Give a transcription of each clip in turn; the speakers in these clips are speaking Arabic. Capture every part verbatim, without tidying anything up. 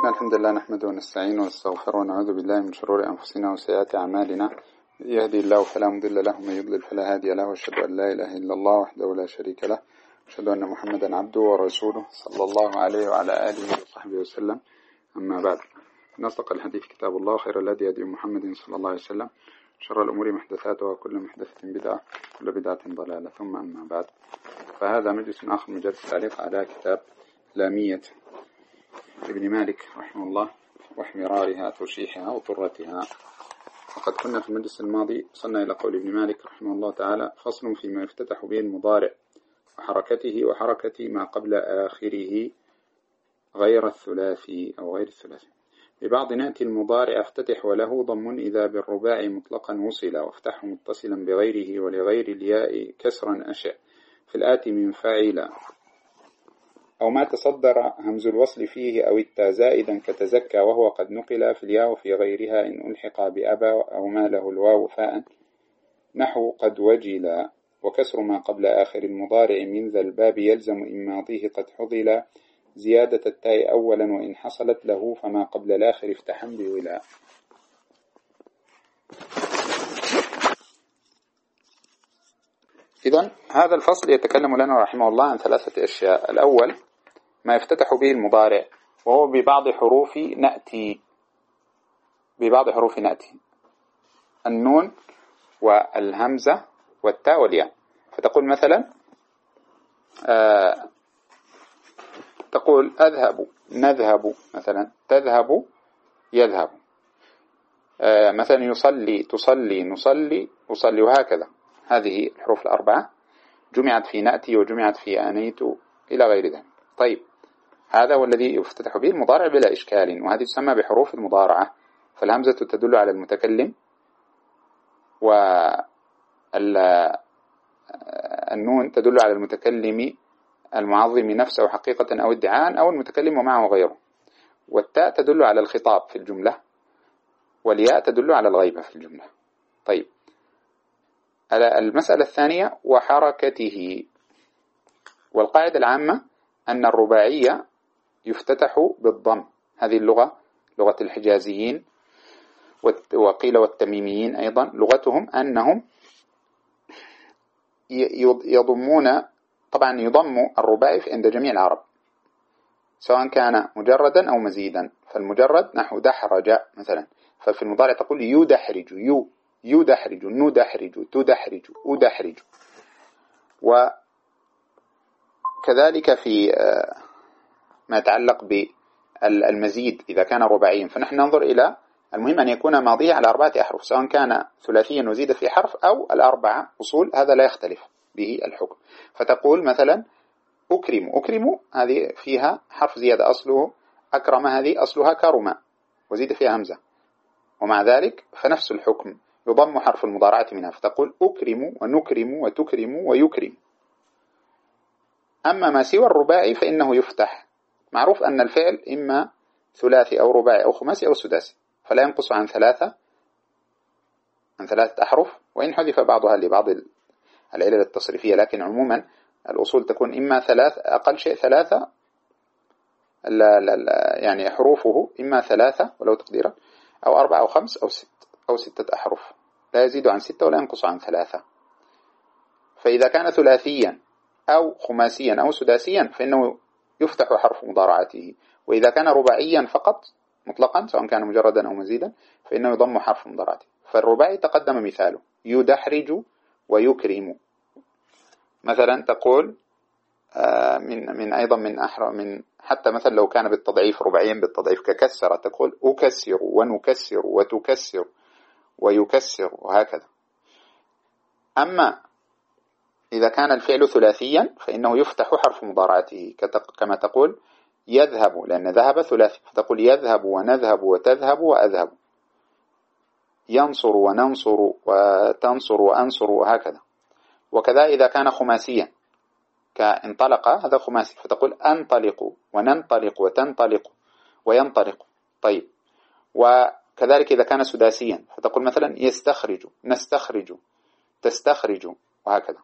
إن الحمد لله نحمده ونستعينه ونستغفره ونعوذ بالله من شرور أنفسنا وسيئات أعمالنا. يهدي الله فلا مضل له ومن يضلل فلا هادي له، وأشهد أن لا إله إلا الله وحده لا شريك له، وأشهد أن محمدا عبده ورسوله صلى الله عليه وعلى آله وصحبه وسلم. أما بعد، نصدق الحديث كتاب الله، خير الهدي هدي محمد صلى الله عليه وسلم، شر الأمور محدثاتها وكل محدثة بدعة وكل بدعة ضلالة، ثم أما بعد. فهذا مجلس آخر من مجالس التعليق على كتاب لامية ابن مالك رحمه الله واحمرارها ترشيحها وطرتها. وقد كنا في المجلس الماضي وصلنا إلى قول ابن مالك رحمه الله تعالى: فصل فيما يفتتح به المضارع وحركته وحركة ما قبل آخره غير الثلاثي أو غير الثلاثي. ببعض نأتي المضارع افتتح وله ضم إذا بالرباع مطلقا وصل، وافتحه متصلا بغيره ولغير الياء كسرا أشع في الآتي من فاعل، أو ما تصدر همز الوصل فيه أو التاء زائدا كتزكى وهو قد نقل في الياء وفي غيرها إن ألحق بأبى أو ما له الواو فاء، نحو قد وجل. وكسر ما قبل آخر المضارع من ذا الباب يلزم إن ماضيه قد حضل زيادة التاء أولا، وإن حصلت له فما قبل الآخر افتحا بولاء. إذن هذا الفصل يتكلم لنا رحمه الله عن ثلاثة أشياء. الأول ما يفتتح به المضارع، وهو ببعض حروف نأتي، ببعض حروف نأتي النون والهمزة والتاء والياء. فتقول مثلا آه تقول أذهب نذهب، مثلا تذهب يذهب، آه مثلا يصلي تصلي نصلي أصلي، وهكذا. هذه الحروف الأربعة جمعت في نأتي وجمعت في آنيت إلى غير ذلك. طيب، هذا هو الذي يفتتح به المضارع بلا إشكال، وهذه تسمى بحروف المضارعة. فالهمزة تدل على المتكلم، والنون تدل على المتكلم المعظم نفسه حقيقة أو ادعاء أو المتكلم ومعه غيره، والتاء تدل على الخطاب في الجملة، والياء تدل على الغيبة في الجملة. طيب، المسألة الثانية وحركته. والقاعدة العامة أن الرباعية يفتتح بالضم. هذه اللغة لغة الحجازيين، وقيل والتميميين أيضا، لغتهم أنهم يضمون، طبعا يضم الرباعي عند جميع العرب سواء كان مجردا أو مزيدا. فالمجرد نحو دحرج مثلا، ففي المضارع تقول يدحرج، يو يدحرج، ندحرج، تدحرج، أدحرج. وكذلك في ما يتعلق بالمزيد إذا كان رباعيا، فنحن ننظر إلى المهم أن يكون ماضيه على أربعة أحرف، سواء كان ثلاثيا وزيد في حرف أو الأربعة أصول، هذا لا يختلف به الحكم. فتقول مثلا أكرم، أكرم هذه فيها حرف زيادة أصله أكرم، هذه أصلها كرم وزيد فيها همزة، ومع ذلك فنفس الحكم يضم حرف المضارعة منها، فتقول أكرم ونكرم وتكرم ويكرم. أما ما سوى الرباعي فإنه يفتح. معروف أن الفعل إما ثلاثي أو رباعي أو خماسي أو سداسي، فلا ينقص عن ثلاثة عن ثلاثة أحرف، وإن حذف بعضها لبعض العلل التصريفية، لكن عموما الأصول تكون إما ثلاث، أقل شيء ثلاثة، لا لا لا يعني حروفه إما ثلاثة ولو تقديرا، أو أربعة أو خمس أو ست أو ستة أحرف، لا يزيد عن ستة ولا ينقص عن ثلاثة. فإذا كان ثلاثيا أو خماسيا أو سداسيا فإنه يفتح حرف مضارعته، وإذا كان رباعيا فقط مطلقا سواء كان مجردا أو مزيدا فإنه يضم حرف مضارعته. فالرباعي تقدم مثاله يدحرج ويكرم. مثلا تقول من من أيضا من أحرف من حتى مثلا لو كان بالتضعيف رباعيا بالتضعيف ككسر، تقول أكسر ونكسر وتكسر ويكسر، وهكذا. أما إذا كان الفعل ثلاثيا فإنه يفتح حرف مضارعته، كما تقول يذهب، لأن ذهب ثلاثي، فتقول يذهب ونذهب وتذهب وأذهب. ينصر وننصر وتنصر وأنصر، وهكذا. وكذا إذا كان خماسيا كانطلق، هذا خماسي، فتقول أنطلق وننطلق وتنطلق وينطلق. طيب، وكذلك إذا كان سداسيا فتقول مثلا يستخرج نستخرج تستخرج، وهكذا.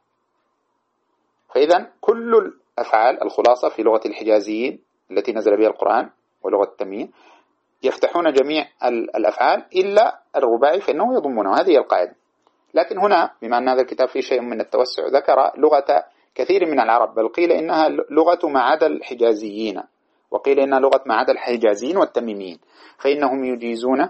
فإذا كل الأفعال الخلاصة في لغة الحجازيين التي نزل بها القرآن ولغة التمييز يفتحون جميع الأفعال إلا الرباعي فإنه يضمونه، هذه القاعدة. لكن هنا بما أن هذا الكتاب فيه شيء من التوسع ذكر لغة كثير من العرب، بل قيل إنها لغة ما عدا الحجازيين، وقيل إنها لغة ما عدا الحجازيين والتميميين، فإنهم يجيزون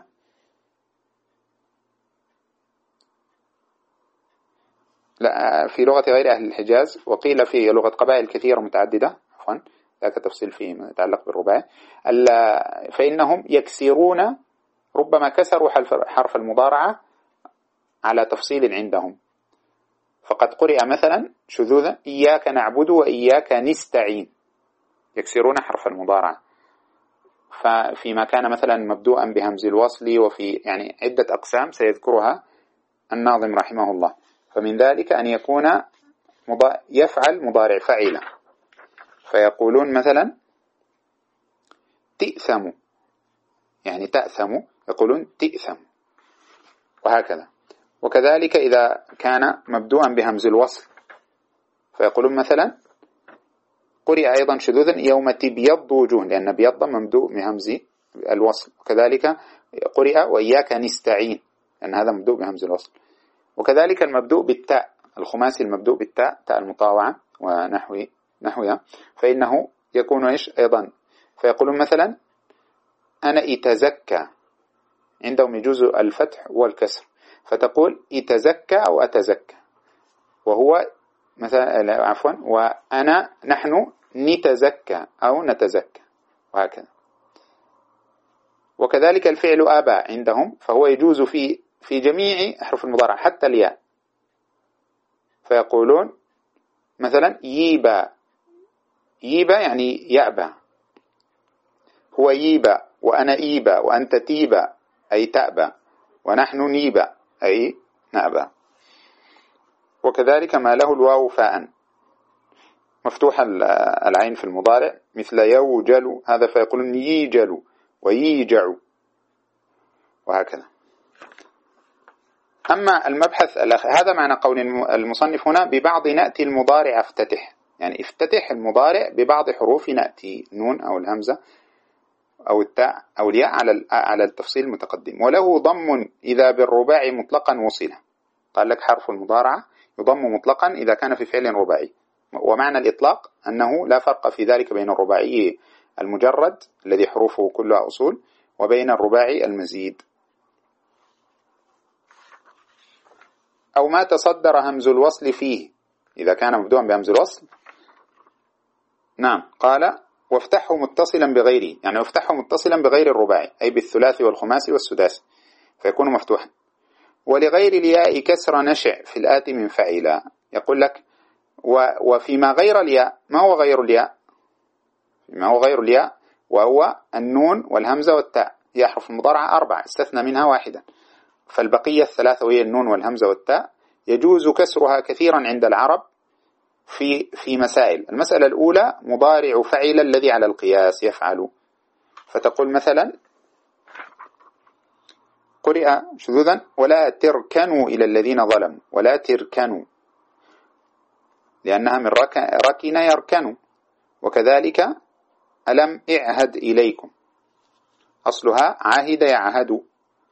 لا في لغة غير أهل الحجاز، وقيل في لغة قبائل كثيرة متعددة، عفوا ذاك تفصيل فيه ما يتعلق بالرباعي، فإنهم يكسرون، ربما كسروا حرف المضارعة على تفصيل عندهم، فقد قرئ مثلا شذوذا إياك نعبد وإياك نستعين، يكسرون حرف المضارعة، ففيما كان مثلا مبدوءا بهمز الوصل، وفي يعني عدة أقسام سيذكرها الناظم رحمه الله. فمن ذلك أن يكون يفعل مضارع فعيلا، فيقولون مثلا تئثم، يعني تأثم يقولون تئثم، وهكذا. وكذلك إذا كان مبدوءا بهمز الوصل فيقولون مثلا قرئ أيضا شذوذا يوم تبيض وجوه، لأن بيض ممدوء بهمز الوصل، وكذلك قرئ وإياك نستعين لأن هذا مبدوء بهمز الوصل. وكذلك المبدوء بالتاء، الخماسي المبدوء بالتاء، تاء المطاوعة ونحو نحوها، فإنه يكون إيش أيضا، فيقولون مثلا أنا إتزكى، عندهم يجوز الفتح والكسر، فتقول إتزكى أو أتزكى، وهو مثلا عفوا وأنا نحن نتزكى أو نتزكى، وهكذا. وكذلك الفعل آبى عندهم، فهو يجوز في في جميع أحرف المضارع حتى الياء، فيقولون مثلا ييبى، ييبى يعني يأبى، هو ييبى وأنا إيبى وأنت تيبى أي تأبى، ونحن نيبى أي نأبى. وكذلك ما له الواو فاء مفتوح العين في المضارع مثل يوجل، هذا فيقولون ييجل وييجع، وهكذا. أما المبحث الأخ... هذا معنى قول المصنف هنا ببعض نأتي المضارع افتتح، يعني افتتح المضارع ببعض حروف نأتي، نون أو الهمزة أو التاء أو الياء على على التفصيل المتقدم. وله ضم إذا بالرباع مطلقا وصله، قال لك حرف المضارعة يضم مطلقا إذا كان في فعل رباعي، ومعنى الإطلاق أنه لا فرق في ذلك بين الرباعي المجرد الذي حروفه كلها أصول وبين الرباعي المزيد. أو ما تصدر همز الوصل فيه، إذا كان مبدوعا بهمز الوصل، نعم قال وافتحه متصلا بغيره، يعني وافتحه متصلا بغير الرباعي أي بالثلاثي والخماسي والسداسي فيكون مفتوحا. ولغير الياء كسر نشع في الآتي من فعلا، يقول لك وفيما غير الياء، ما هو غير الياء؟ ما هو غير الياء وهو النون والهمزة والتاء، هي أحرف المضارعة أربعة استثنى منها واحدا، فالبقية الثلاثة وهي النون والهمزة والتاء يجوز كسرها كثيرا عند العرب في في مسائل. المسألة الأولى مضارع فعل الذي على القياس يفعل، فتقول مثلا قرئ شذوذا ولا تركنوا إلى الذين ظلموا، ولا تركنوا لأنها من ركن يركن. وكذلك ألم اعهد إليكم، أصلها عاهد يعهد،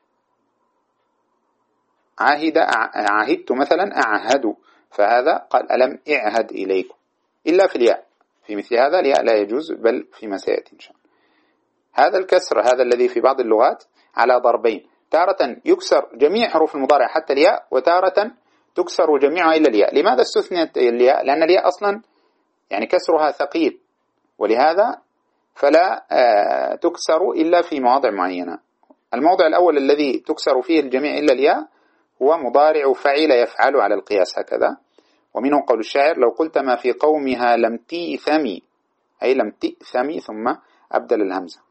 عاهد عاهدت مثلا أعهد، فهذا قال ألم اعهد إليكم، إلا في الياء، في مثل هذا الياء لا يجوز بل فيما سيأتي إن شاء الله. هذا الكسر هذا الذي في بعض اللغات على ضربين، تارة يكسر جميع حروف المضارع حتى الياء، وتارة تكسر جميعها إلا الياء. لماذا استثنيت الياء؟ لأن الياء أصلا يعني كسرها ثقيل، ولهذا فلا تكسر إلا في مواضع معينة. الموضع الأول الذي تكسر فيه الجميع إلا الياء هو مضارع فعل يفعل على القياس هكذا. ومنه قول الشاعر لو قلت ما في قومها لم تئثمي، أي لم تئثمي ثم أبدل الهمزة،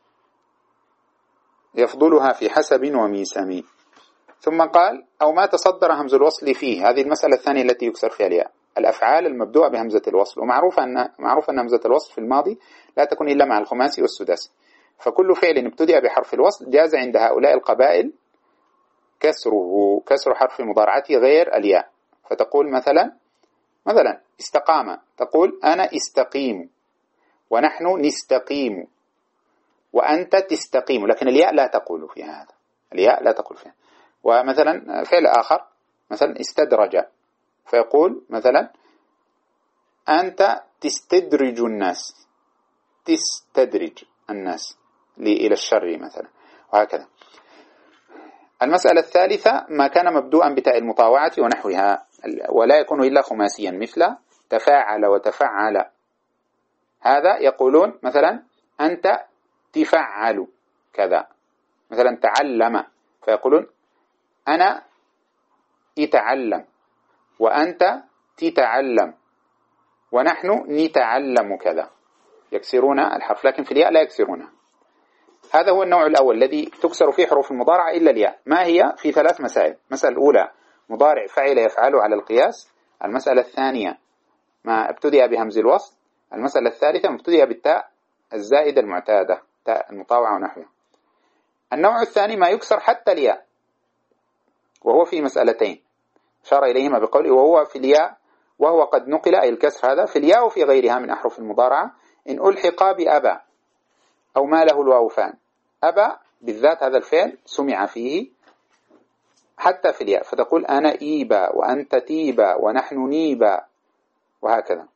يفضلها في حسب وميسمي. ثم قال أو ما تصدر همز الوصل فيه، هذه المسألة الثانية التي يكسر فيها الياء، الأفعال المبدوءة بهمزة الوصل، ومعروف أن معروف أن همزة الوصل في الماضي لا تكون إلا مع الخماسي والسداسي، فكل فعل ابتدأ بحرف الوصل جاز عند هؤلاء القبائل كسره، كسر حرف مضارعته غير الياء. فتقول مثلا مثلا استقام، تقول أنا استقيم ونحن نستقيم، وأنت تستقيم، لكن الياء لا تقول في هذا، الياء لا تقول فيها. ومثلا فعل آخر مثلا استدرج، فيقول مثلا أنت تستدرج الناس، تستدرج الناس إلى الشر مثلا، وهكذا. المسألة الثالثة ما كان مبدوءا بتاء المطاوعة ونحوها ولا يكون إلا خماسيا، مثل تفاعل وتفعل. هذا يقولون مثلا أنت تفعل كذا، مثلا تعلم، فيقولون أنا يتعلم، وأنت تتعلم، ونحن نتعلم كذا، يكسرون الحرف، لكن في الياء لا يكسرونها. هذا هو النوع الأول الذي تكسر فيه حروف المضارعة إلا الياء. ما هي؟ في ثلاث مسائل. المسألة الأولى مضارع فعل يفعل على القياس. المسألة الثانية ما ابتدأ بهمز الوصل. المسألة الثالثة ما ابتدأ بالتاء الزائدة المعتادة، تاء المطاوعة ونحوها. النوع الثاني ما يكسر حتى الياء، وهو في مسألتين أشار إليهما بقوله وهو في الياء، وهو قد نقل أي الكسر هذا في الياء وفي غيرها من أحرف المضارعة إن ألحق بأبا أو ما له الواوفان. أبا بالذات هذا الفعل سمع فيه حتى في الياء، فتقول أنا إيبا وأنت تيبا ونحن نيبا، وهكذا،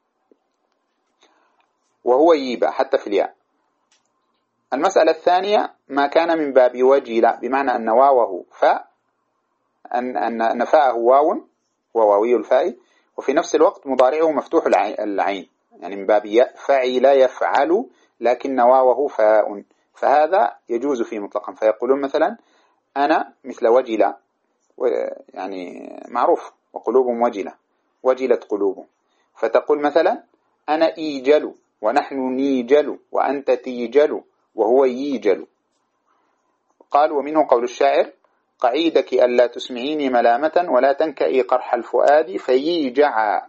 وهو ييبا حتى في الياء. المسألة الثانية ما كان من باب وجل، بمعنى أن واوه فاء، أن أن فاءه واو وواوي الفاء، وفي نفس الوقت مضارعه مفتوح العين، يعني من باب فعل يفعل لكن واوه فاء، فهذا يجوز فيه مطلقا. فيقولون مثلا أنا مثل وجل، يعني معروف وقلوبهم وجلة، وجلت قلوبهم، فتقول مثلا أنا إيجل ونحن نيجل وأنت تيجل وهو ييجل. قال ومنه قول الشاعر قعيدك ألا تسمعيني ملامة ولا تنكئي قرح الفؤاد فييجع،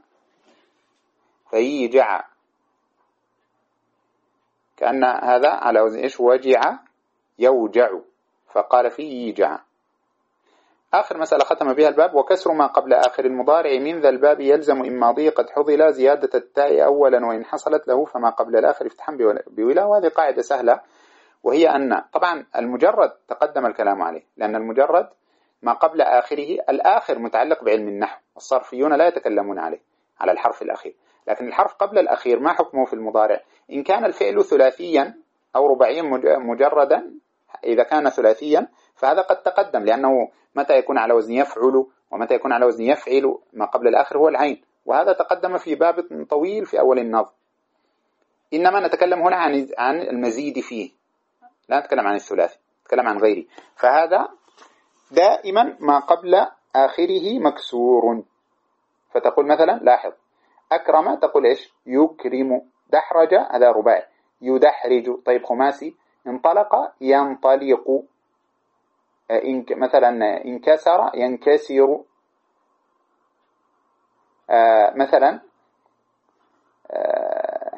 فييجع، كأن هذا على وزن إيش؟ وجع يوجع، فقال فييجع. آخر مسألة ختم بها الباب وكسر ما قبل آخر المضارع من ذا الباب يلزم إن ماضي قد حضل زيادة التاء أولا وإن حصلت له فما قبل الآخر افتحا بولا. وهذه قاعدة سهلة، وهي أن طبعا المجرد تقدم الكلام عليه، لأن المجرد ما قبل آخره، الآخر متعلق بعلم النحو، الصرفيون لا يتكلمون عليه على الحرف الأخير، لكن الحرف قبل الأخير ما حكمه في المضارع؟ إن كان الفعل ثلاثيا أو رباعيا مجردا، إذا كان ثلاثيا فهذا قد تقدم، لأنه متى يكون على وزن يفعل ومتى يكون على وزن يفعل ما قبل الآخر هو العين، وهذا تقدم في باب طويل في أول النظم. إنما نتكلم هنا عن عن المزيد فيه، لا نتكلم عن الثلاثي، نتكلم عن غيره. فهذا دائما ما قبل آخره مكسور، فتقول مثلا لاحظ أكرم تقول إيش؟ يكرم. دحرج هذا رباعي، يدحرج. طيب خماسي انطلق ينطلق. إن مثلا انكسر ينكسر. آه مثلا آه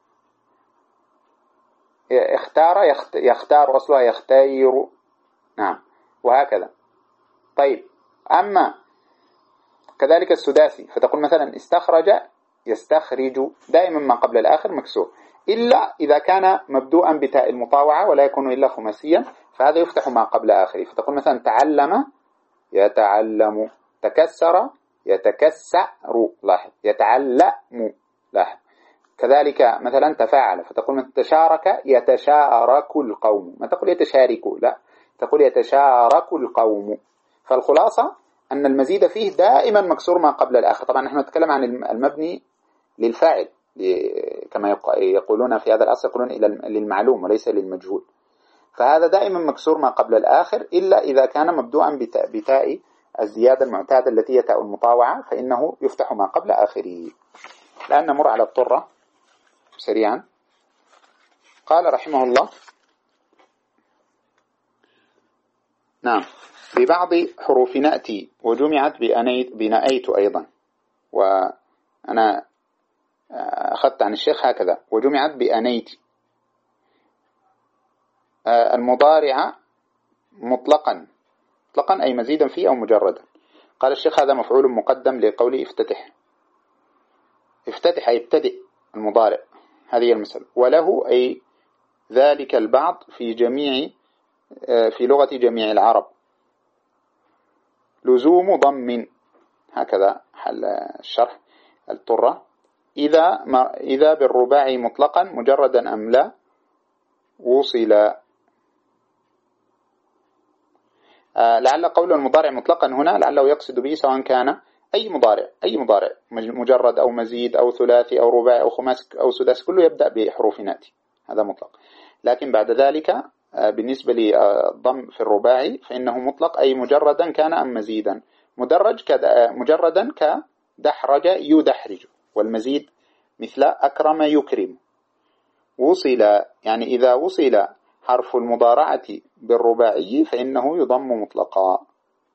اختار يختار أصلها يختير، نعم، وهكذا. طيب أما كذلك السداسي فتقول مثلا استخرج يستخرج، دائما ما قبل الآخر مكسور، إلا إذا كان مبدوءا بتاء المطاوعة ولا يكون إلا خماسيا، فهذا يفتح ما قبل آخره. فتقول مثلا تعلم يتعلم، تكسر يتكسر، لاحظ، يتعلم، لاحظ. كذلك مثلا تفاعل فتقول مثلا تشارك يتشارك القوم، ما تقول يتشارك، لا، تقول يتشارك القوم. فالخلاصة أن المزيد فيه دائما مكسور ما قبل الآخر. طبعا نحن نتكلم عن المبني للفاعل كما يقولون في هذا الأصل، يقولون إلى للمعلوم وليس للمجهول، فهذا دائما مكسور ما قبل الآخر، إلا إذا كان مبدوءا بتاء الزيادة المعتادة التي هي تاء المطاوعة، فإنه يفتح ما قبل آخره. الآن نمر على الطرة سريعا. قال رحمه الله نعم ببعض حروف نأتي وجمعت بأنيت بنأيت أيضا، وأنا أخذت عن الشيخ هكذا وجمعت بأنيت المضارعة مطلقا، مطلقا أي مزيدا فيه أو مجردا. قال الشيخ هذا مفعول مقدم لقوله افتتح، افتتح أي ابتدئ المضارع، هذه المسألة. وله أي ذلك البعض في جميع في لغة جميع العرب لزوم ضم. هكذا حل الشرح الطرة. إذا ما إذا بالرباعي مطلقا مجردا أم لا وصل. آه لعل قول المضارع مطلقا هنا لعله يقصد به سواء كان أي مضارع أي مضارع مجرد أو مزيد أو ثلاثي أو رباعي أو خماسي أو سداسي كله يبدأ بحروف ناتي، هذا مطلق. لكن بعد ذلك آه بالنسبة للضم في الرباعي فإنه مطلق أي مجردا كان أم مزيدا. مدرج مجردا كدحرج يدحرج، والمزيد مثل أكرم يكرم. وصل يعني إذا وصل حرف المضارعة بالرباعي فإنه يضم مطلقا.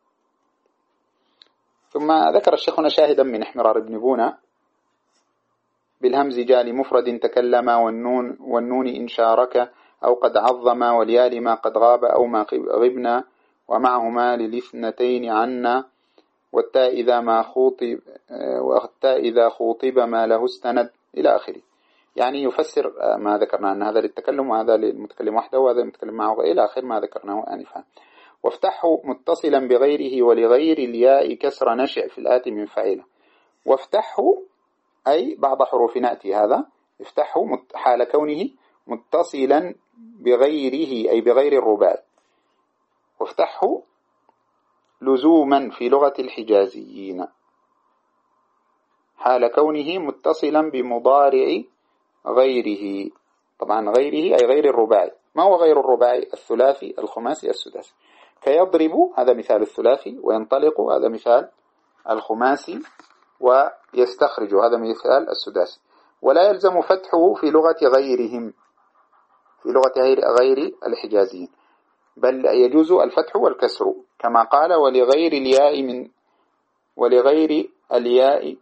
ثم ذكر الشيخ هنا شاهدا من احمرار ابن بونة: بالهمز جاء لمفرد تكلم والنون والنون إن شارك أو قد عظم والياء لما قد غاب أو ما غبنا ومعهما للاثنتين عنا والتاء إذا ما خوطب والتاء إذا خوطب ما له استند إلى آخره. يعني يفسر ما ذكرنا أن هذا للتكلم وهذا للمتكلم وحده وهذا المتكلم معه إلى آخر ما ذكرناه آنفا. وافتحه متصلا بغيره ولغير الياء كسر نشع في الآتي من فعله. وافتحه أي بعض حروف نأتي، هذا افتحه حال كونه متصلا بغيره أي بغير الرباعي. وافتحه لزوما في لغة الحجازيين حال كونه متصلا بمضارع غيره. طبعا غيره أي غير الرباعي. ما هو غير الرباعي؟ الثلاثي الخماسي السداسي. كيضرب هذا مثال الثلاثي، وينطلق هذا مثال الخماسي، ويستخرج هذا مثال السداسي. ولا يلزم فتحه في لغة غيرهم في لغة غير الحجازيين، بل يجوز الفتح والكسر كما قال ولغير الياء من ولغير الياء.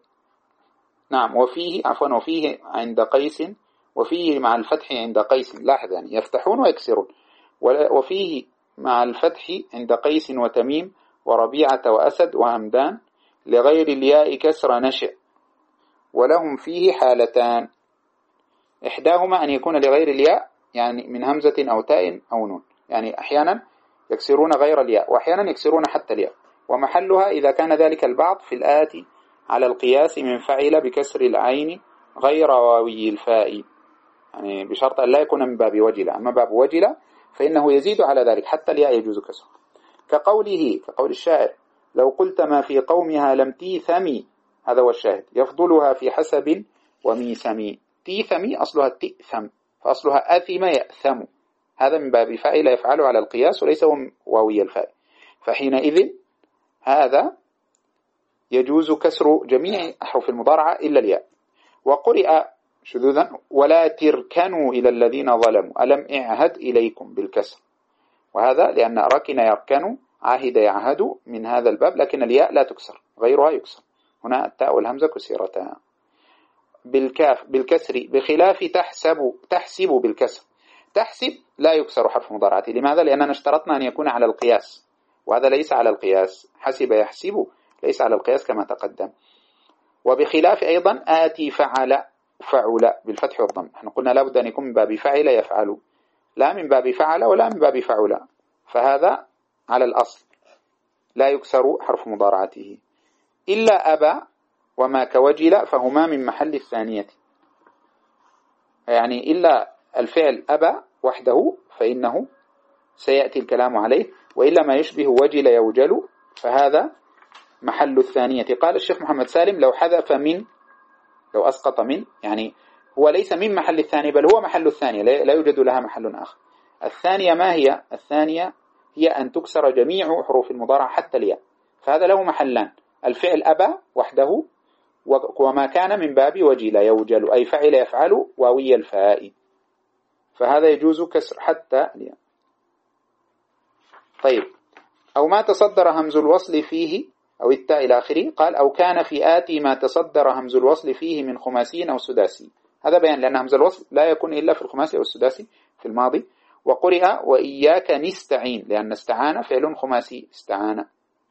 نعم وفيه عفوا وفيه عند قيس وفيه مع الفتح عند قيس. لاحظ يعني يفتحون ويكسرون. وفيه مع الفتح عند قيس وتميم وربيعة وأسد وهمدان لغير الياء كسر نشئ. ولهم فيه حالتان، إحداهما أن يكون لغير الياء يعني من همزة أو تاء أو نون، يعني أحيانا يكسرون غير الياء وأحيانا يكسرون حتى الياء. ومحلها إذا كان ذلك البعض في الآتي على القياس من فعل بكسر العين غير واوي الفاء، يعني بشرط أن لا يكون من باب وجلة. أما باب وجلة فإنه يزيد على ذلك حتى الياء يجوز كسر. كقوله كقول الشاعر: لو قلت ما في قومها لم تيثمي، هذا هو الشاهد، يفضلها في حسب وميسمي. تيثمي أصلها تئثم، فأصلها أثم يأثم، هذا من باب فاعل يفعل على القياس وليس واوي الفاء. فحينئذ هذا يجوز كسر جميع أحرف المضارعة إلا الياء. وقرئ شذوذا: ولا تركنوا إلى الذين ظلموا ألم اعهد إليكم بالكسر، وهذا لأن ركن يركن عهد يعهد من هذا الباب، لكن الياء لا تكسر، غيرها يكسر. هنا التاء والهمزة كسرتا. بالكاف بالكسر بخلاف تحسب تحسب بالكسر. تحسب لا يكسر حرف مضارعته. لماذا؟ لأننا اشترطنا أن يكون على القياس، وهذا ليس على القياس. حسب يحسب ليس على القياس كما تقدم. وبخلاف أيضا آتي فعل فعل بالفتح والضم، احنا قلنا لابد أن يكون من باب فعل يفعل، لا من باب فعل ولا من باب فعل، فهذا على الأصل لا يكسر حرف مضارعته. إلا أبى وما كوجل فهما من محل الثانية، يعني إلا الفعل أبى وحده فإنه سيأتي الكلام عليه، وإلا ما يشبه وجل يوجل فهذا محل الثانية. قال الشيخ محمد سالم: لو حذف من لو أسقط من، يعني هو ليس من محل الثاني بل هو محل الثانية، لا يوجد لها محل آخر. الثانية ما هي؟ الثانية هي أن تكسر جميع حروف المضارعة حتى الياء، فهذا له محلان: الفعل أبى وحده وما كان من باب وجل يوجل أي فعل يفعل واوي الفاء، فهذا يجوز كسر حتى الياء. طيب، أو ما تصدر همز الوصل فيه أو التاء إلى آخره. قال: أو كان في آتي ما تصدر همز الوصل فيه من خماسي أو سداسي. هذا بيان، لأن همز الوصل لا يكون إلا في الخماسي أو السداسي في الماضي. وقرئ: وإياك نستعين، لأن استعان فعل خماسي، استعان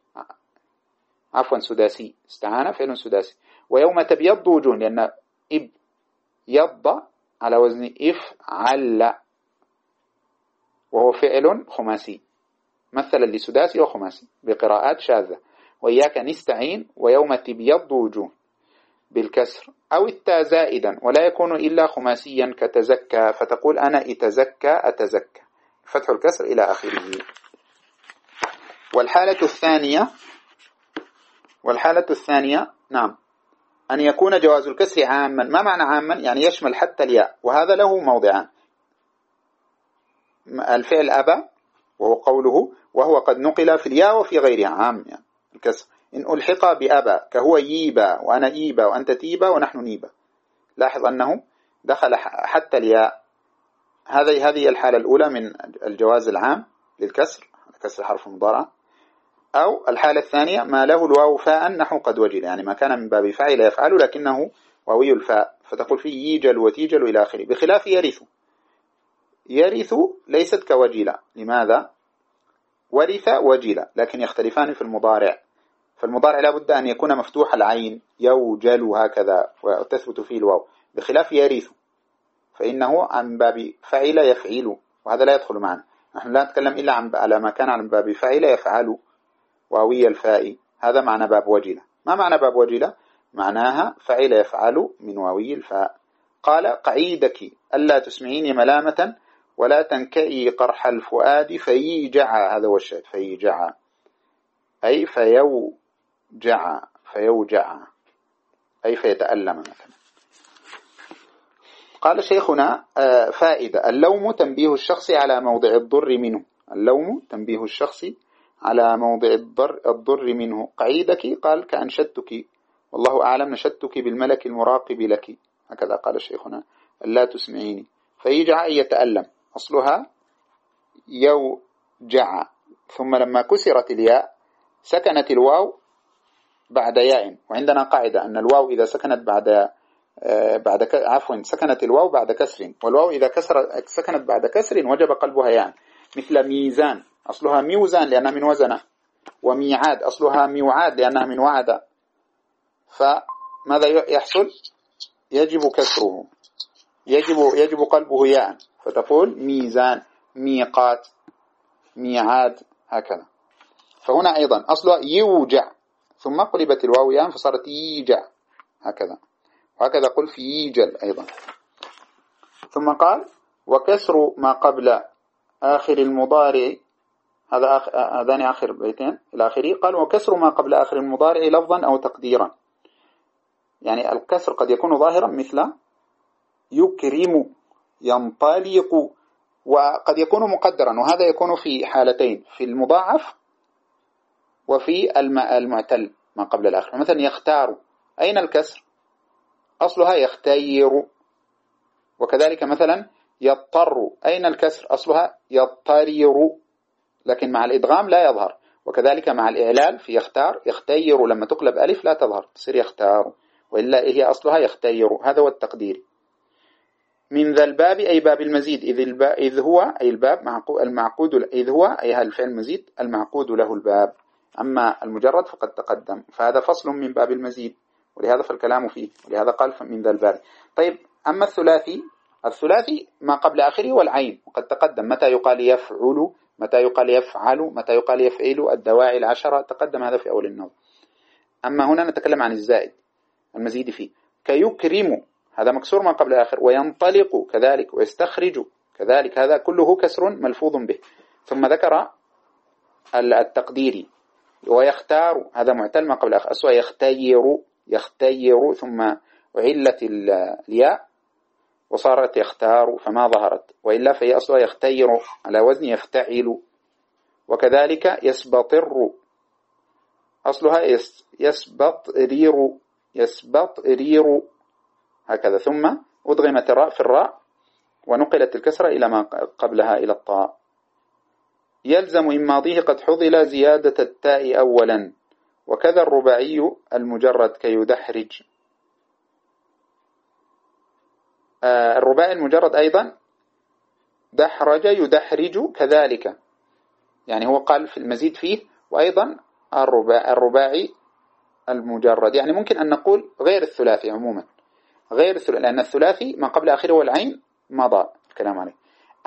عفوا سداسي، استعان فعل سداسي. ويوم تبيض وجوه، لأن إب يض على وزن إفعل، وهو فعل خماسي، مثلا لسداسي وخماسي بقراءات شاذة. وإياك نستعين ويوم تبيض وجوه بالكسر، أو التاء زائدا ولا يكون إلا خماسيا كتزكى، فتقول أنا اتزكى أتزكى، فتح الكسر إلى آخره. والحالة الثانية والحالة الثانية نعم أن يكون جواز الكسر عاما. ما معنى عاما؟ يعني يشمل حتى الياء، وهذا له موضعان. الفعل أبى وهو قوله وهو قد نقل في الياء وفي غيرها عام، يعني الكسر إن ألحق بأبى كهو ييبا وأنا إيبا وأنت تيبا ونحن نيبا، لاحظ أنه دخل حتى الياء. هذه هذه الحالة الأولى من الجواز العام للكسر، كسر حرف المضارع. أو الحالة الثانية ما له الواو فاء نحو قد وجل، يعني ما كان من باب فاعل يفعل لكنه واوي الفاء، فتقول فيه يجل وتيجل إلى آخره. بخلاف يرث، يرث ليست كوجل. لماذا؟ ورث وجل، لكن يختلفان في المضارع. فالمضارع لا بد أن يكون مفتوح العين، يوجل هكذا وتثبت فيه الواو، بخلاف يرث فإنه عن باب فعل يفعل، وهذا لا يدخل معنا. نحن لا نتكلم إلا عن على ما كان عن باب فعل يفعل واوي الفاء، هذا معنى باب وجلة. ما معنى باب وجلة؟ معناها فعل يفعل من واوي الفاء. قال قعيدك ألا تسمعيني ملامة ولا تنكئي قرح الفؤاد فيجع، هذا هو الشيء، فيجع أي فيوجع، فيوجع أي فيتألم مثلا. قال شيخنا فائدة: اللوم تنبيه الشخص على موضع الضر منه. اللوم تنبيه الشخص على موضع الضر الضر منه. قعيدك قال كأنشدتك، والله أعلم نشدتك بالملك المراقب لك، هكذا قال شيخنا. لا تسمعيني، فيجع أي يتألم، أصلها يوجع، ثم لما كسرت الياء سكنت الواو بعد ياء. وعندنا قاعدة أن الواو إذا سكنت بعد بعد عفوا سكنت الواو بعد كسر، والواو إذا كسر سكنت بعد كسر وجب قلبها يعني، مثل ميزان أصلها ميوزان لأنها من وزن، وميعاد أصلها ميوعاد لأنها من وعد. فماذا يحصل؟ يجب كسره، يجب يجب قلبه ياء، فتقول ميزان، ميقات، ميعاد، هكذا. فهنا أيضا أصلها يوجع ثم قلبت الواو ياء فصارت ييجع، هكذا. وهكذا قل في ييجل أيضا. ثم قال وكسر ما قبل آخر المضارع، هذا آخ... هذان آخر بيتين إلى آخره. قال وكسر ما قبل آخر المضارع لفظا أو تقديرا، يعني الكسر قد يكون ظاهرا مثل يكرم، ينطلق، وقد يكون مقدرا، وهذا يكون في حالتين: في المضاعف وفي المعتل ما قبل الآخر. مثلا يختار، أين الكسر؟ أصلها يختير. وكذلك مثلا يضطر، أين الكسر؟ أصلها يضطرر، لكن مع الإدغام لا يظهر. وكذلك مع الإعلال في يختار، يختير لما تقلب ألف لا تظهر، تصير يختار، وإلا هي أصلها يختير. هذا هو التقدير. من ذا الباب أي باب المزيد، إذ, الباب إذ هو أي الباب المعقود، إذ هو أي الفعل المزيد المعقود له الباب. أما المجرد فقد تقدم، فهذا فصل من باب المزيد، ولهذا فالكلام فيه، ولهذا قال من ذا الباب. طيب أما الثلاثي، الثلاثي ما قبل آخره والعين وقد تقدم. متى يقال يفعل، متى يقال يفعل، متى يقال يفعل، الدواعي العشرة تقدم هذا في أول النظم. أما هنا نتكلم عن الزائد المزيد فيه. كيكرم هذا مكسور ما قبل آخر، وينطلق كذلك، ويستخرج كذلك، هذا كله كسر ملفوظ به. ثم ذكر التقديري. ويختار هذا معتل ما قبل آخر، أسوأ يختير، يختير ثم علت الياء وصارت يختار فما ظهرت، وإلا فهي أصلها يختير على وزن يفتعل. وكذلك يسبطر، أصلها يسبطرير، يسبطرير، هكذا. ثم أدغمت الراء في الراء ونقلت الكسرة إلى ما قبلها إلى الطاء. يلزم إن ماضيه قد حضل زيادة التاء أولا، وكذا الرباعي المجرد كيدحرج. آه الرباعي المجرد أيضا دحرج يدحرج كذلك، يعني هو قال في المزيد فيه، وأيضا الرباعي, الرباعي المجرد، يعني ممكن أن نقول غير الثلاثي عموما، غير الثلاثي، لأن الثلاثي ما قبل آخره والعين مضى الكلام عليه.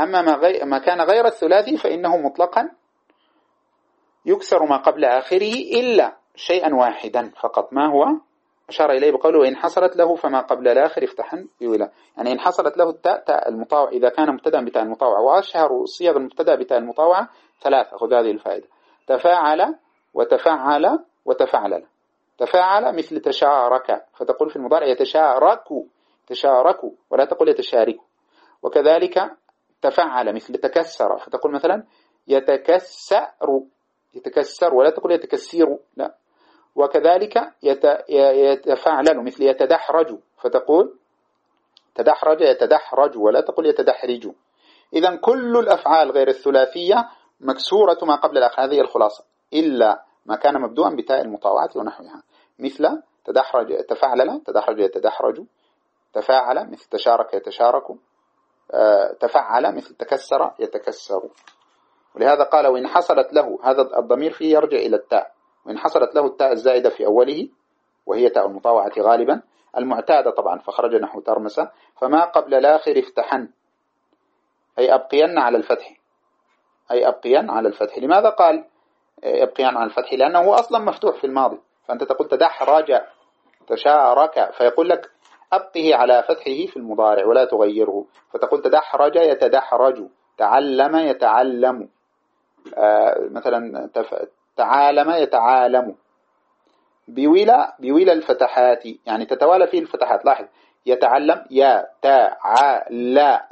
أما ما, غي... ما كان غير الثلاثي فإنه مطلقا يكسر ما قبل آخره إلا شيئا واحدا فقط، ما هو؟ أشار إليه بقوله وإن حصلت له فما قبل الآخر افتحا بولا، يعني إن حصلت له التاء تاء المطاوع إذا كان مبتدأ بتاء المطاوعة، وأشهر صيغ المبتدأ بتاء المطاوعة ثلاثة، خذ هذه الفائدة: تفاعل وتفعل وتفعلل. تفاعل مثل تشارك، فتقول في المضارع يتشارك، تشارك ولا تقول يتشارك. وكذلك تفعل مثل تكسر، فتقول مثلا يتكسر، يتكسر ولا تقول يتكسر، لا. وكذلك يتفعلل مثل يتدحرج، فتقول تدحرج يتدحرج ولا تقول يتدحرج. إذن كل الأفعال غير الثلاثية مكسورة ما قبل الآخر، هذه الخلاصة، إلا ما كان مبدوءا بتاء المطاوعة ونحوها، مثل تدحرج تفعلل تدحرج يتدحرج، تفاعل مثل تشارك يتشارك، تفعل مثل تكسر يتكسر. ولهذا قال وإن حصلت له، هذا الضمير فيه يرجع إلى التاء، وإن حصلت له التاء الزائدة في أوله وهي تاء المطاوعة غالبا المعتادة طبعا، فخرج نحو ترمسة، فما قبل الآخر افتحن، أي أبقين على الفتح، أي أبقين على الفتح. لماذا قال أبقين على الفتح؟ لأنه أصلا مفتوح في الماضي، فأنت تقول تدحرج تشارك، فيقول لك أبقه على فتحه في المضارع ولا تغيره، فتقول تدحرج يتدحرج، تعلم يتعلم، آه مثلا تعالم يتعالم. بولا بولا الفتحات، يعني تتوالى فيه الفتحات. لاحظ يتعلم يتعلم،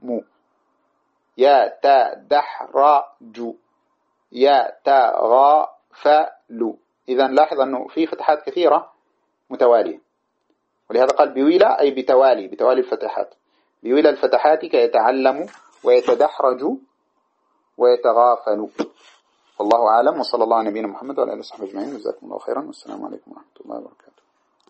يتدحرج يتغافل. إذن لاحظ أنه في فتحات كثيرة متوالية، ولهذا قال بولا أي بتوالي، بتوالي الفتحات. بولا الفتحات كيتعلم ويتدحرج ويتغافل. والله أعلم، وصلى الله على نبينا محمد وعلى آله وصحبه أجمعين، جزاكم الله خيرا، والسلام عليكم ورحمة الله وبركاته.